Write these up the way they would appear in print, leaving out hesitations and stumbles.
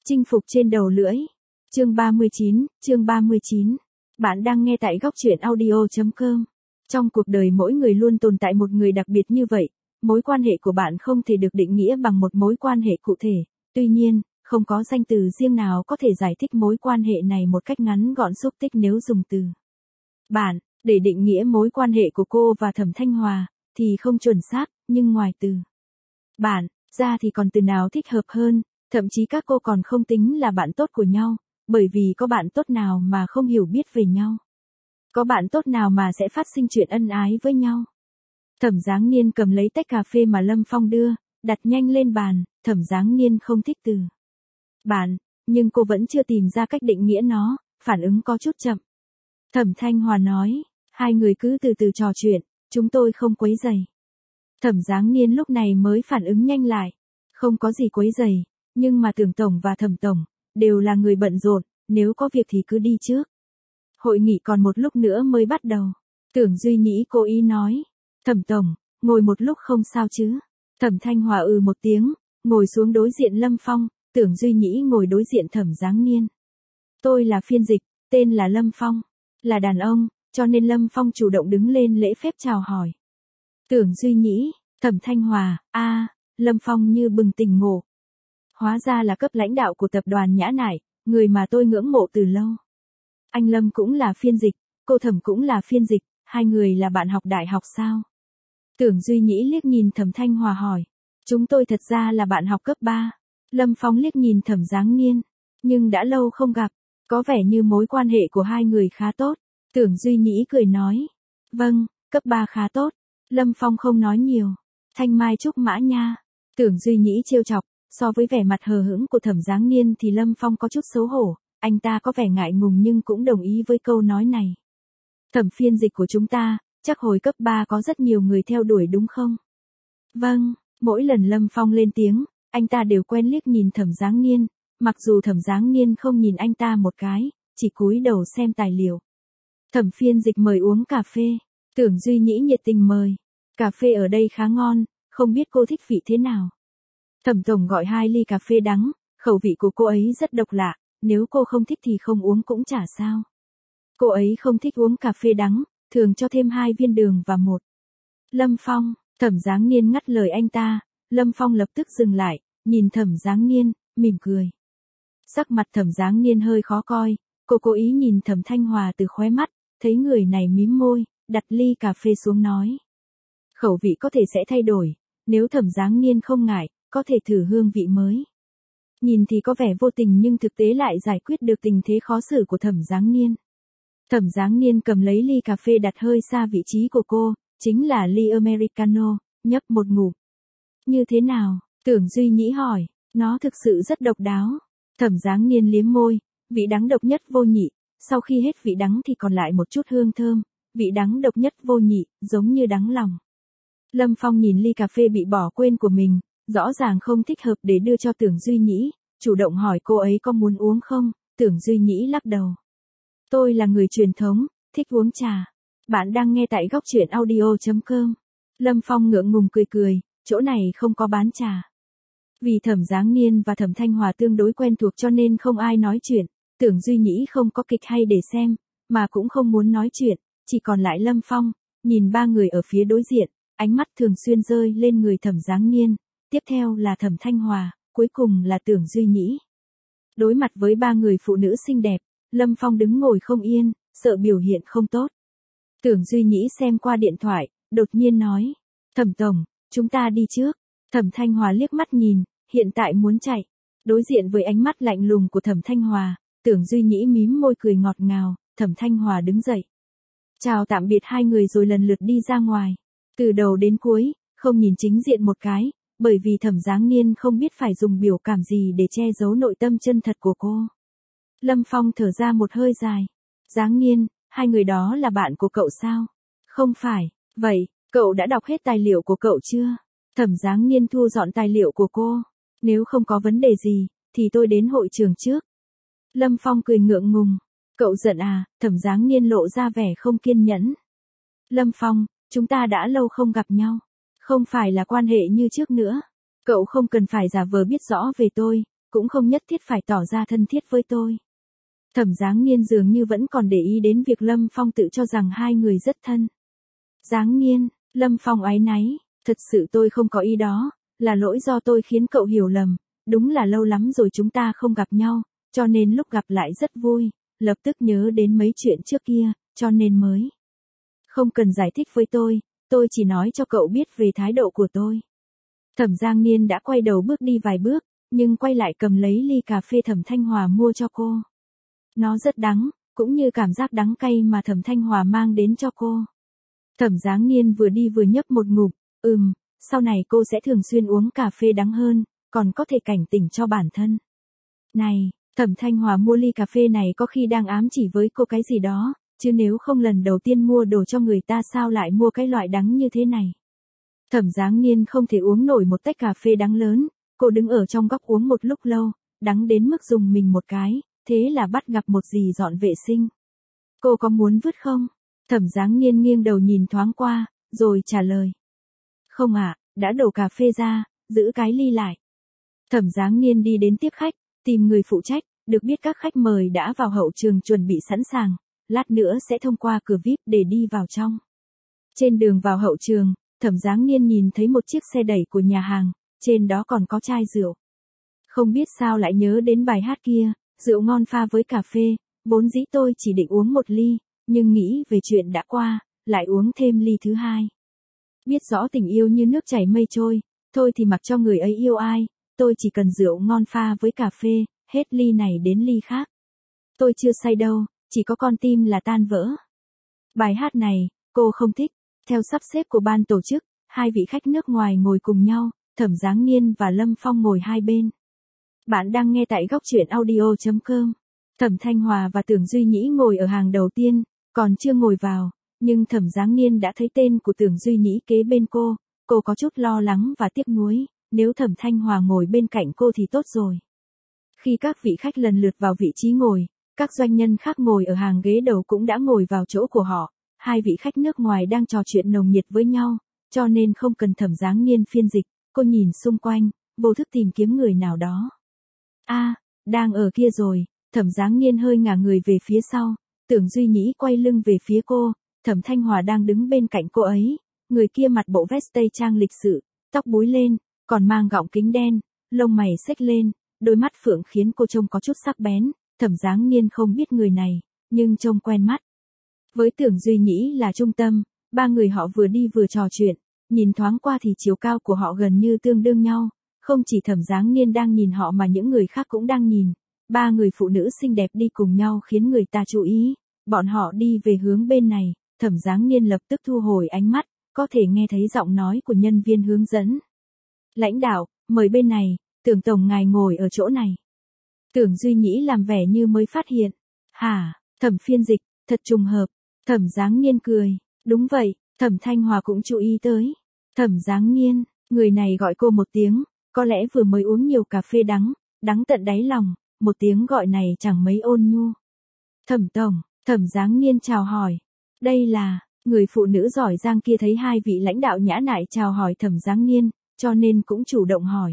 Chinh phục trên đầu lưỡi. Chương 39. Bạn đang nghe tại góc truyện audio.com. Trong cuộc đời mỗi người luôn tồn tại một người đặc biệt như vậy, mối quan hệ của bạn không thể được định nghĩa bằng một mối quan hệ cụ thể. Tuy nhiên, không có danh từ riêng nào có thể giải thích mối quan hệ này một cách ngắn gọn xúc tích nếu dùng từ bạn để định nghĩa mối quan hệ của cô và Thẩm Thanh Hòa thì không chuẩn xác, nhưng ngoài từ bạn ra thì còn từ nào thích hợp hơn, thậm chí các cô còn không tính là bạn tốt của nhau, bởi vì có bạn tốt nào mà không hiểu biết về nhau. Có bạn tốt nào mà sẽ phát sinh chuyện ân ái với nhau. Thẩm Giáng Niên cầm lấy tách cà phê mà Lâm Phong đưa, đặt nhanh lên bàn. Thẩm Giáng Niên không thích từ bạn, nhưng cô vẫn chưa tìm ra cách định nghĩa nó, phản ứng có chút chậm. Thẩm Thanh Hòa nói, hai người cứ từ từ trò chuyện, chúng tôi không quấy rầy. Thẩm Giáng Niên lúc này mới phản ứng nhanh lại, không có gì quấy rầy, nhưng mà Tưởng tổng và Thẩm tổng đều là người bận rộn, nếu có việc thì cứ đi trước. Hội nghị còn một lúc nữa mới bắt đầu. Tưởng Duy Nhĩ cố ý nói, Thẩm tổng, ngồi một lúc không sao chứ? Thẩm Thanh Hòa một tiếng, ngồi xuống đối diện Lâm Phong. Tưởng Duy Nhĩ ngồi đối diện Thẩm Giáng Niên. Tôi là phiên dịch, tên là Lâm Phong, là đàn ông, cho nên Lâm Phong chủ động đứng lên lễ phép chào hỏi. Tưởng Duy Nhĩ, Thẩm Thanh Hòa, Lâm Phong như bừng tỉnh ngộ. Hóa ra là cấp lãnh đạo của tập đoàn Nhã Nải, người mà tôi ngưỡng mộ từ lâu. Anh Lâm cũng là phiên dịch, cô Thẩm cũng là phiên dịch, hai người là bạn học đại học sao? Tưởng Duy Nhĩ liếc nhìn Thẩm Thanh Hòa hỏi. Chúng tôi thật ra là bạn học cấp 3. Lâm Phong liếc nhìn Thẩm Giáng Niên, nhưng đã lâu không gặp, có vẻ như mối quan hệ của hai người khá tốt. Tưởng Duy Nhĩ cười nói, vâng, cấp 3 khá tốt. Lâm Phong không nói nhiều. Thanh mai trúc mã nha. Tưởng Duy Nhĩ trêu chọc, so với vẻ mặt hờ hững của Thẩm Giáng Niên thì Lâm Phong có chút xấu hổ, anh ta có vẻ ngại ngùng nhưng cũng đồng ý với câu nói này. Thẩm phiên dịch của chúng ta, chắc hồi cấp 3 có rất nhiều người theo đuổi đúng không? Vâng, mỗi lần Lâm Phong lên tiếng, anh ta đều quen liếc nhìn Thẩm Giáng Niên, mặc dù Thẩm Giáng Niên không nhìn anh ta một cái, chỉ cúi đầu xem tài liệu. Thẩm phiên dịch mời uống cà phê, Tưởng Duy Nhĩ nhiệt tình mời. Cà phê ở đây khá ngon, không biết cô thích vị thế nào. Thẩm tổng gọi 2 ly cà phê đắng, khẩu vị của cô ấy rất độc lạ, nếu cô không thích thì không uống cũng chả sao. Cô ấy không thích uống cà phê đắng, thường cho thêm 2 viên đường và 1. Lâm Phong, Thẩm Giáng Niên ngắt lời anh ta, Lâm Phong lập tức dừng lại, nhìn Thẩm Giáng Niên, mỉm cười. Sắc mặt Thẩm Giáng Niên hơi khó coi, cô cố ý nhìn Thẩm Thanh Hòa từ khóe mắt, thấy người này mím môi, đặt ly cà phê xuống nói. Khẩu vị có thể sẽ thay đổi, nếu Thẩm Giáng Niên không ngại, có thể thử hương vị mới. Nhìn thì có vẻ vô tình nhưng thực tế lại giải quyết được tình thế khó xử của Thẩm Giáng Niên. Thẩm Giáng Niên cầm lấy ly cà phê đặt hơi xa vị trí của cô, chính là ly Americano, nhấp một ngụm. Như thế nào? Tưởng Duy Nhĩ hỏi, nó thực sự rất độc đáo. Thẩm Giáng Niên liếm môi, vị đắng độc nhất vô nhị, sau khi hết vị đắng thì còn lại một chút hương thơm, vị đắng độc nhất vô nhị, giống như đắng lòng. Lâm Phong nhìn ly cà phê bị bỏ quên của mình, rõ ràng không thích hợp để đưa cho Tưởng Duy Nhĩ, chủ động hỏi cô ấy có muốn uống không, Tưởng Duy Nhĩ lắc đầu. Tôi là người truyền thống, thích uống trà. Bạn đang nghe tại góc truyện audio.com. Lâm Phong ngượng ngùng cười, chỗ này không có bán trà. Vì Thẩm Giáng Niên và Thẩm Thanh Hòa tương đối quen thuộc cho nên không ai nói chuyện, Tưởng Duy Nhĩ không có kịch hay để xem, mà cũng không muốn nói chuyện, chỉ còn lại Lâm Phong, nhìn ba người ở phía đối diện, ánh mắt thường xuyên rơi lên người Thẩm Giáng Niên, tiếp theo là Thẩm Thanh Hòa, cuối cùng là Tưởng Duy Nhĩ. Đối mặt với ba người phụ nữ xinh đẹp, Lâm Phong đứng ngồi không yên, sợ biểu hiện không tốt. Tưởng Duy Nhĩ xem qua điện thoại, đột nhiên nói, Thẩm tổng, chúng ta đi trước. Thẩm Thanh Hòa liếc mắt nhìn, hiện tại muốn chạy. Đối diện với ánh mắt lạnh lùng của Thẩm Thanh Hòa, Tưởng Duy Nhĩ mím môi cười ngọt ngào, Thẩm Thanh Hòa đứng dậy. Chào tạm biệt hai người rồi lần lượt đi ra ngoài. Từ đầu đến cuối, không nhìn chính diện một cái, bởi vì Thẩm Giáng Niên không biết phải dùng biểu cảm gì để che giấu nội tâm chân thật của cô. Lâm Phong thở ra một hơi dài. Giáng Niên, hai người đó là bạn của cậu sao? Không phải, vậy, cậu đã đọc hết tài liệu của cậu chưa? Thẩm Giáng Niên thu dọn tài liệu của cô. Nếu không có vấn đề gì, thì tôi đến hội trường trước. Lâm Phong cười ngượng ngùng. Cậu giận à? Thẩm Giáng Niên lộ ra vẻ không kiên nhẫn. Lâm Phong, chúng ta đã lâu không gặp nhau. Không phải là quan hệ như trước nữa. Cậu không cần phải giả vờ biết rõ về tôi, cũng không nhất thiết phải tỏ ra thân thiết với tôi. Thẩm Giáng Niên dường như vẫn còn để ý đến việc Lâm Phong tự cho rằng hai người rất thân. Giáng Niên, Lâm Phong áy náy, thật sự tôi không có ý đó, là lỗi do tôi khiến cậu hiểu lầm, đúng là lâu lắm rồi chúng ta không gặp nhau, cho nên lúc gặp lại rất vui, lập tức nhớ đến mấy chuyện trước kia, cho nên mới. Không cần giải thích với tôi chỉ nói cho cậu biết về thái độ của tôi. Thẩm Giáng Niên đã quay đầu bước đi vài bước, nhưng quay lại cầm lấy ly cà phê Thẩm Thanh Hòa mua cho cô. Nó rất đắng, cũng như cảm giác đắng cay mà Thẩm Thanh Hòa mang đến cho cô. Thẩm Giáng Niên vừa đi vừa nhấp một ngụm, sau này cô sẽ thường xuyên uống cà phê đắng hơn, còn có thể cảnh tỉnh cho bản thân. Này, Thẩm Thanh Hòa mua ly cà phê này có khi đang ám chỉ với cô cái gì đó, chứ nếu không lần đầu tiên mua đồ cho người ta sao lại mua cái loại đắng như thế này. Thẩm Giáng Niên không thể uống nổi một tách cà phê đắng lớn, cô đứng ở trong góc uống một lúc lâu, đắng đến mức dùng mình một cái, thế là bắt gặp một dì dọn vệ sinh. Cô có muốn vứt không? Thẩm Giáng Niên nghiêng đầu nhìn thoáng qua, rồi trả lời. Không ạ, đã đổ cà phê ra, giữ cái ly lại. Thẩm Giáng Niên đi đến tiếp khách, tìm người phụ trách, được biết các khách mời đã vào hậu trường chuẩn bị sẵn sàng, lát nữa sẽ thông qua cửa VIP để đi vào trong. Trên đường vào hậu trường, Thẩm Giáng Niên nhìn thấy một chiếc xe đẩy của nhà hàng, trên đó còn có chai rượu. Không biết sao lại nhớ đến bài hát kia, rượu ngon pha với cà phê, vốn dĩ tôi chỉ định uống một ly, nhưng nghĩ về chuyện đã qua, lại uống thêm ly thứ hai. Biết rõ tình yêu như nước chảy mây trôi, thôi thì mặc cho người ấy yêu ai, tôi chỉ cần rượu ngon pha với cà phê, hết ly này đến ly khác. Tôi chưa say đâu, chỉ có con tim là tan vỡ. Bài hát này, cô không thích. Theo sắp xếp của ban tổ chức, hai vị khách nước ngoài ngồi cùng nhau, Thẩm Giáng Niên và Lâm Phong ngồi hai bên. Bạn đang nghe tại góc truyện audio.com. Thẩm Thanh Hòa và Tưởng Duy Nhĩ ngồi ở hàng đầu tiên, còn chưa ngồi vào, nhưng Thẩm Giáng Niên đã thấy tên của Tưởng Duy Nhĩ kế bên cô có chút lo lắng và tiếc nuối, nếu Thẩm Thanh Hòa ngồi bên cạnh cô thì tốt rồi. Khi các vị khách lần lượt vào vị trí ngồi, các doanh nhân khác ngồi ở hàng ghế đầu cũng đã ngồi vào chỗ của họ. Hai vị khách nước ngoài đang trò chuyện nồng nhiệt với nhau, cho nên không cần Thẩm Giáng Niên phiên dịch, cô nhìn xung quanh, vô thức tìm kiếm người nào đó. Đang ở kia rồi, Thẩm Giáng Niên hơi ngả người về phía sau, Tưởng Duy Nhĩ quay lưng về phía cô, Thẩm Thanh Hòa đang đứng bên cạnh cô ấy, người kia mặc bộ vest tây trang lịch sự, tóc búi lên, còn mang gọng kính đen, lông mày xếch lên, đôi mắt phượng khiến cô trông có chút sắc bén, Thẩm Giáng Niên không biết người này, nhưng trông quen mắt. Với Tưởng Duy Nhĩ là trung tâm, ba người họ vừa đi vừa trò chuyện, nhìn thoáng qua thì chiều cao của họ gần như tương đương nhau, không chỉ Thẩm Giáng Niên đang nhìn họ mà những người khác cũng đang nhìn. Ba người phụ nữ xinh đẹp đi cùng nhau khiến người ta chú ý, bọn họ đi về hướng bên này, Thẩm Giáng Niên lập tức thu hồi ánh mắt, có thể nghe thấy giọng nói của nhân viên hướng dẫn. Lãnh đạo, mời bên này, Tưởng tổng ngài ngồi ở chỗ này. Tưởng Duy Nhĩ làm vẻ như mới phát hiện. Hả, Thẩm phiên dịch, thật trùng hợp. Thẩm Giáng Niên cười, đúng vậy, Thẩm Thanh Hòa cũng chú ý tới. Thẩm Giáng Niên, người này gọi cô một tiếng, có lẽ vừa mới uống nhiều cà phê đắng, đắng tận đáy lòng, một tiếng gọi này chẳng mấy ôn nhu. Thẩm tổng, Thẩm Giáng Niên chào hỏi. Đây là, người phụ nữ giỏi giang kia thấy hai vị lãnh đạo nhã nại chào hỏi Thẩm Giáng Niên, cho nên cũng chủ động hỏi.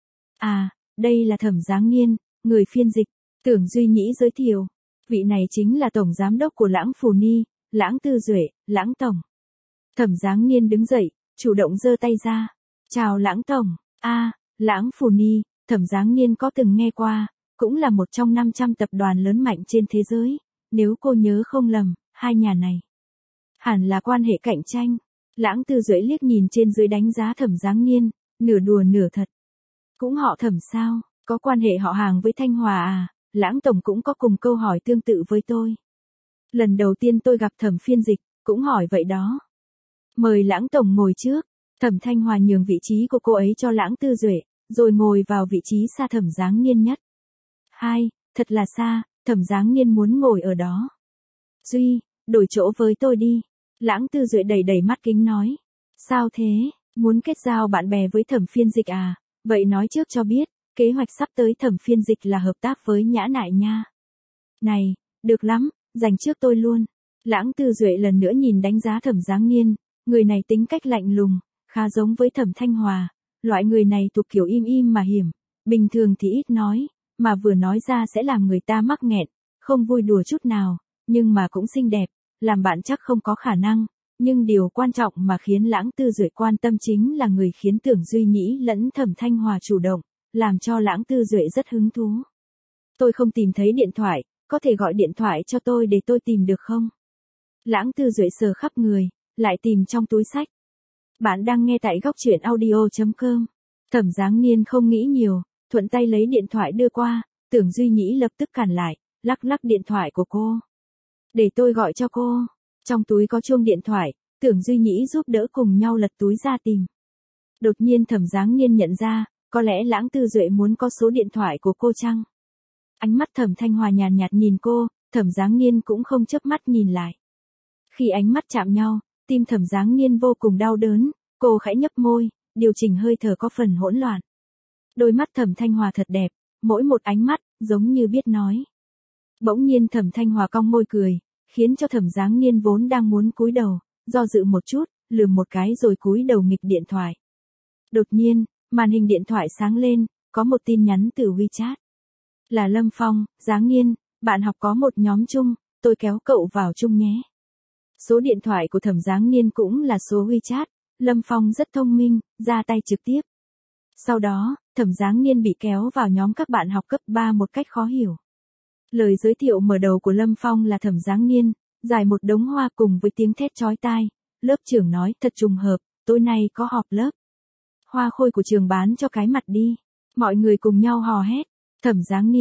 Đây là Thẩm Giáng Niên, người phiên dịch, Tưởng Duy Nhĩ giới thiệu. Vị này chính là tổng giám đốc của Lãng Phù Ni, Lãng Tư Duệ, Lãng tổng. Thẩm Giáng Niên đứng dậy, chủ động giơ tay ra. Chào Lãng tổng. Lãng Phù Ni, Thẩm Giáng Niên có từng nghe qua, cũng là một trong 500 tập đoàn lớn mạnh trên thế giới, nếu cô nhớ không lầm, hai nhà này hẳn là quan hệ cạnh tranh. Lãng Tư Duệ liếc nhìn trên dưới đánh giá Thẩm Giáng Niên, nửa đùa nửa thật. Cũng họ Thẩm sao, có quan hệ họ hàng với Thanh Hòa à? Lãng tổng cũng có cùng câu hỏi tương tự với tôi. Lần đầu tiên tôi gặp Thẩm phiên dịch, cũng hỏi vậy đó. Mời Lãng tổng ngồi trước. Thẩm Thanh Hòa nhường vị trí của cô ấy cho Lãng Tư Duệ, rồi ngồi vào vị trí xa Thẩm Giáng Niên nhất. Thật là xa, Thẩm Giáng Niên muốn ngồi ở đó. Duy, đổi chỗ với tôi đi. Lãng Tư Duệ đẩy đẩy mắt kính nói. Sao thế, muốn kết giao bạn bè với Thẩm phiên dịch à? Vậy nói trước cho biết, kế hoạch sắp tới Thẩm phiên dịch là hợp tác với Nhã Nại nha. Này, được lắm, dành trước tôi luôn. Lãng Tư Duệ lần nữa nhìn đánh giá Thẩm Giáng Niên, người này tính cách lạnh lùng, khá giống với Thẩm Thanh Hòa, loại người này thuộc kiểu im im mà hiểm, bình thường thì ít nói, mà vừa nói ra sẽ làm người ta mắc nghẹn, không vui đùa chút nào, nhưng mà cũng xinh đẹp, làm bạn chắc không có khả năng, nhưng điều quan trọng mà khiến Lãng Tư Duệ quan tâm chính là người khiến Tưởng Duy Nhĩ lẫn Thẩm Thanh Hòa chủ động, làm cho Lãng Tư Duệ rất hứng thú. Tôi không tìm thấy điện thoại, có thể gọi điện thoại cho tôi để tôi tìm được không? Lãng Tư Duệ sờ khắp người, lại tìm trong túi xách. Bạn đang nghe tại góc truyện audio.com. Thẩm Giáng Niên không nghĩ nhiều, thuận tay lấy điện thoại đưa qua, Tưởng Duy Nhĩ lập tức cản lại, lắc lắc điện thoại của cô. Để tôi gọi cho cô. Trong túi có chuông điện thoại, Tưởng Duy Nhĩ giúp đỡ cùng nhau lật túi ra tìm. Đột nhiên Thẩm Giáng Niên nhận ra, có lẽ Lãng Tư Duệ muốn có số điện thoại của cô chăng? Ánh mắt Thẩm Thanh Hòa nhàn nhạt nhìn cô, Thẩm Giáng Niên cũng không chớp mắt nhìn lại. Khi ánh mắt chạm nhau, tim Thẩm Giáng Niên vô cùng đau đớn, cô khẽ nhấp môi, điều chỉnh hơi thở có phần hỗn loạn. Đôi mắt Thẩm Thanh Hòa thật đẹp, mỗi một ánh mắt, giống như biết nói. Bỗng nhiên Thẩm Thanh Hòa cong môi cười, khiến cho Thẩm Giáng Niên vốn đang muốn cúi đầu, do dự một chút, lườm một cái rồi cúi đầu nghịch điện thoại. Đột nhiên, màn hình điện thoại sáng lên, có một tin nhắn từ WeChat. Là Lâm Phong, Giáng Niên, bạn học có một nhóm chung, tôi kéo cậu vào chung nhé. Số điện thoại của Thẩm Giáng Niên cũng là số WeChat, Lâm Phong rất thông minh, ra tay trực tiếp. Sau đó, Thẩm Giáng Niên bị kéo vào nhóm các bạn học cấp 3 một cách khó hiểu. Lời giới thiệu mở đầu của Lâm Phong là Thẩm Giáng Niên, giải một đống hoa cùng với tiếng thét chói tai. Lớp trưởng nói thật trùng hợp, tối nay có họp lớp. Hoa khôi của trường bán cho cái mặt đi. Mọi người cùng nhau hò hét. Thẩm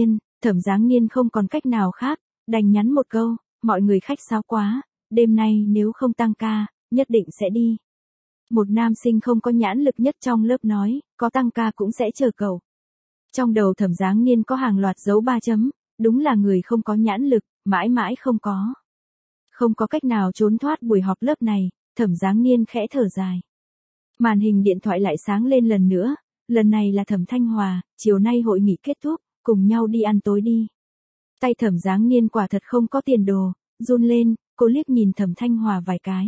Giáng Niên không còn cách nào khác, đành nhắn một câu, mọi người khách sáo quá, đêm nay nếu không tăng ca, nhất định sẽ đi. Một nam sinh không có nhãn lực nhất trong lớp nói, có tăng ca cũng sẽ chờ cậu. Trong đầu Thẩm Giáng Niên có hàng loạt dấu 3 chấm, đúng là người không có nhãn lực, mãi mãi không có. Không có cách nào trốn thoát buổi họp lớp này, Thẩm Giáng Niên khẽ thở dài. Màn hình điện thoại lại sáng lên lần nữa, lần này là Thẩm Thanh Hòa, chiều nay hội nghị kết thúc, cùng nhau đi ăn tối đi. Tay Thẩm Giáng Niên quả thật không có tiền đồ, run lên, cô liếc nhìn Thẩm Thanh Hòa vài cái.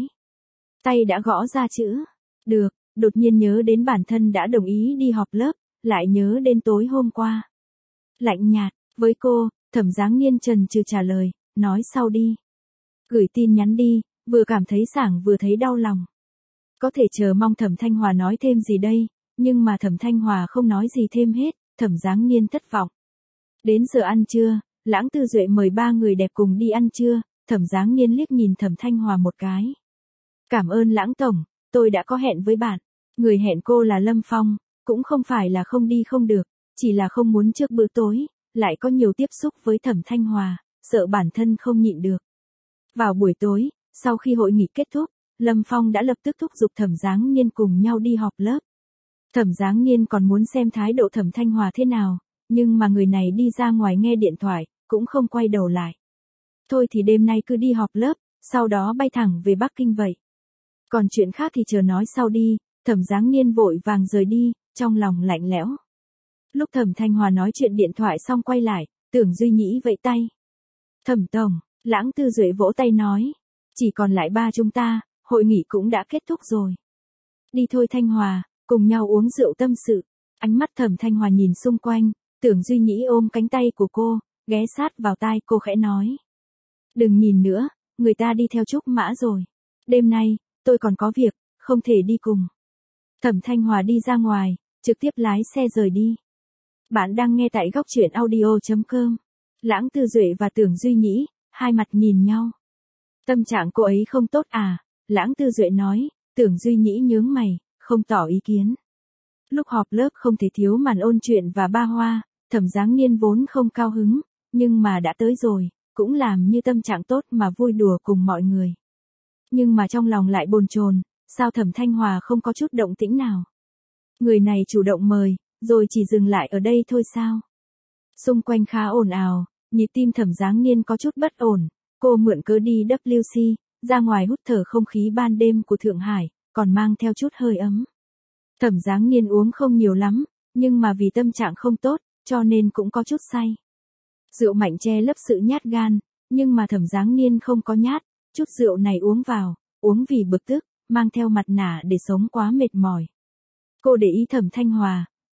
Tay đã gõ ra chữ, được, đột nhiên nhớ đến bản thân đã đồng ý đi họp lớp, lại nhớ đến tối hôm qua. Lạnh nhạt, với cô, Thẩm Giáng Niên chần chừ trả lời, nói sau đi. Gửi tin nhắn đi, vừa cảm thấy sảng vừa thấy đau lòng. Có thể chờ mong Thẩm Thanh Hòa nói thêm gì đây, nhưng mà Thẩm Thanh Hòa không nói gì thêm hết, Thẩm Giáng Niên thất vọng. Đến giờ ăn trưa, Lãng Tư Duệ mời 3 người đẹp cùng đi ăn trưa, Thẩm Giáng Niên liếc nhìn Thẩm Thanh Hòa một cái. Cảm ơn Lãng Tổng, tôi đã có hẹn với bạn. Người hẹn cô là Lâm Phong, cũng không phải là không đi không được, chỉ là không muốn trước bữa tối, lại có nhiều tiếp xúc với Thẩm Thanh Hòa, sợ bản thân không nhịn được. Vào buổi tối, sau khi hội nghị kết thúc, Lâm Phong đã lập tức thúc giục Thẩm Giáng Niên cùng nhau đi họp lớp. Thẩm Giáng Niên còn muốn xem thái độ Thẩm Thanh Hòa thế nào, nhưng mà người này đi ra ngoài nghe điện thoại, cũng không quay đầu lại. Thôi thì đêm nay cứ đi họp lớp, sau đó bay thẳng về Bắc Kinh vậy. Còn chuyện khác thì chờ nói sau đi, Thẩm Giáng Niên vội vàng rời đi, trong lòng lạnh lẽo. Lúc Thẩm Thanh Hòa nói chuyện điện thoại xong quay lại, Tưởng Duy Nhĩ vẫy tay. Thẩm Tổng, Lãng Tư Duệ vỗ tay nói. Chỉ còn lại 3 chúng ta, hội nghị cũng đã kết thúc rồi. Đi thôi Thanh Hòa, cùng nhau uống rượu tâm sự. Ánh mắt Thẩm Thanh Hòa nhìn xung quanh, Tưởng Duy Nhĩ ôm cánh tay của cô, ghé sát vào tai cô khẽ nói. Đừng nhìn nữa, người ta đi theo Trúc Mã rồi. Đêm nay, tôi còn có việc, không thể đi cùng. Thẩm Thanh Hòa đi ra ngoài, trực tiếp lái xe rời đi. Bạn đang nghe tại góc truyện audio.com. Lãng Tư Duệ và Tưởng Duy Nhĩ, hai mặt nhìn nhau. Tâm trạng cô ấy không tốt à? Lãng Tư Duệ nói, Tưởng Duy Nhĩ nhướng mày, không tỏ ý kiến. Lúc họp lớp không thể thiếu màn ôn chuyện và ba hoa, Thẩm Giáng Niên vốn không cao hứng, nhưng mà đã tới rồi, cũng làm như tâm trạng tốt mà vui đùa cùng mọi người. Nhưng mà trong lòng lại bồn chồn, sao Thẩm Thanh Hòa không có chút động tĩnh nào? Người này chủ động mời, rồi chỉ dừng lại ở đây thôi sao? Xung quanh khá ồn ào, nhịp tim Thẩm Giáng Niên có chút bất ổn, cô mượn cớ đi WC, ra ngoài hút thở không khí ban đêm của Thượng Hải, còn mang theo chút hơi ấm. Thẩm Giáng Niên uống không nhiều lắm, nhưng mà vì tâm trạng không tốt, cho nên cũng có chút say. Rượu mạnh che lấp sự nhát gan, nhưng mà Thẩm Giáng Niên không có nhát, chút rượu này uống vào, uống vì bực tức, mang theo mặt nạ để sống quá mệt mỏi. Cô để ý Thẩm Thanh Hòa,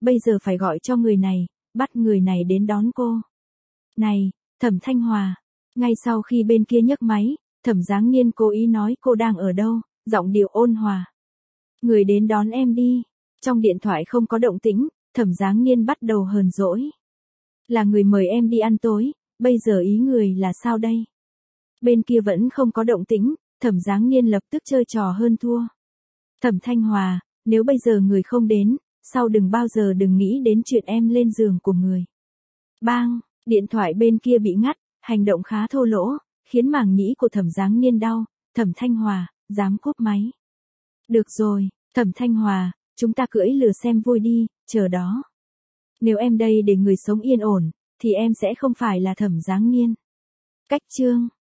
bây giờ phải gọi cho người này, bắt người này đến đón cô. Này, Thẩm Thanh Hòa. Ngay sau khi bên kia nhấc máy, Thẩm Giáng Niên cố ý nói cô đang ở đâu, giọng điệu ôn hòa. Người đến đón em đi. Trong điện thoại không có động tĩnh, Thẩm Giáng Niên bắt đầu hờn dỗi. Là người mời em đi ăn tối, bây giờ ý người là sao đây? Bên kia vẫn không có động tĩnh, Thẩm Giáng Niên lập tức chơi trò hơn thua. Thẩm Thanh Hòa, nếu bây giờ người không đến, sau đừng bao giờ đừng nghĩ đến chuyện em lên giường của người. Bang, điện thoại bên kia bị ngắt, hành động khá thô lỗ, khiến màng nhĩ của Thẩm Giáng Niên đau. Thẩm Thanh Hòa, dám cúp máy. Được rồi, Thẩm Thanh Hòa, chúng ta cưỡi lừa xem vui đi, chờ đó. Nếu em đây để người sống yên ổn, thì em sẽ không phải là Thẩm Giáng Niên. Cách chương